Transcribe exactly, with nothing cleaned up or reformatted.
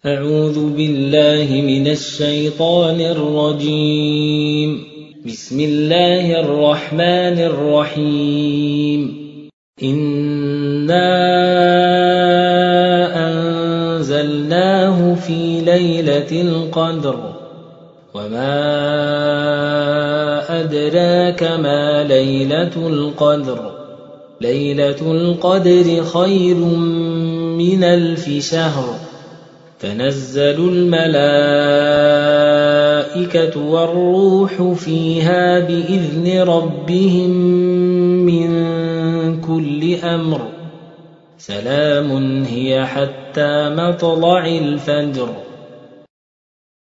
أعوذ بالله من الشيطان الرجيم. بسم الله الرحمن الرحيم. إنا أنزلناه في ليلة القدر وما أدراك ما ليلة القدر ليلة القدر خير من ألف شهر تنزل الملائكة والروح فيها بإذن ربهم من كل أمر سلام هي حتى مطلع الفجر.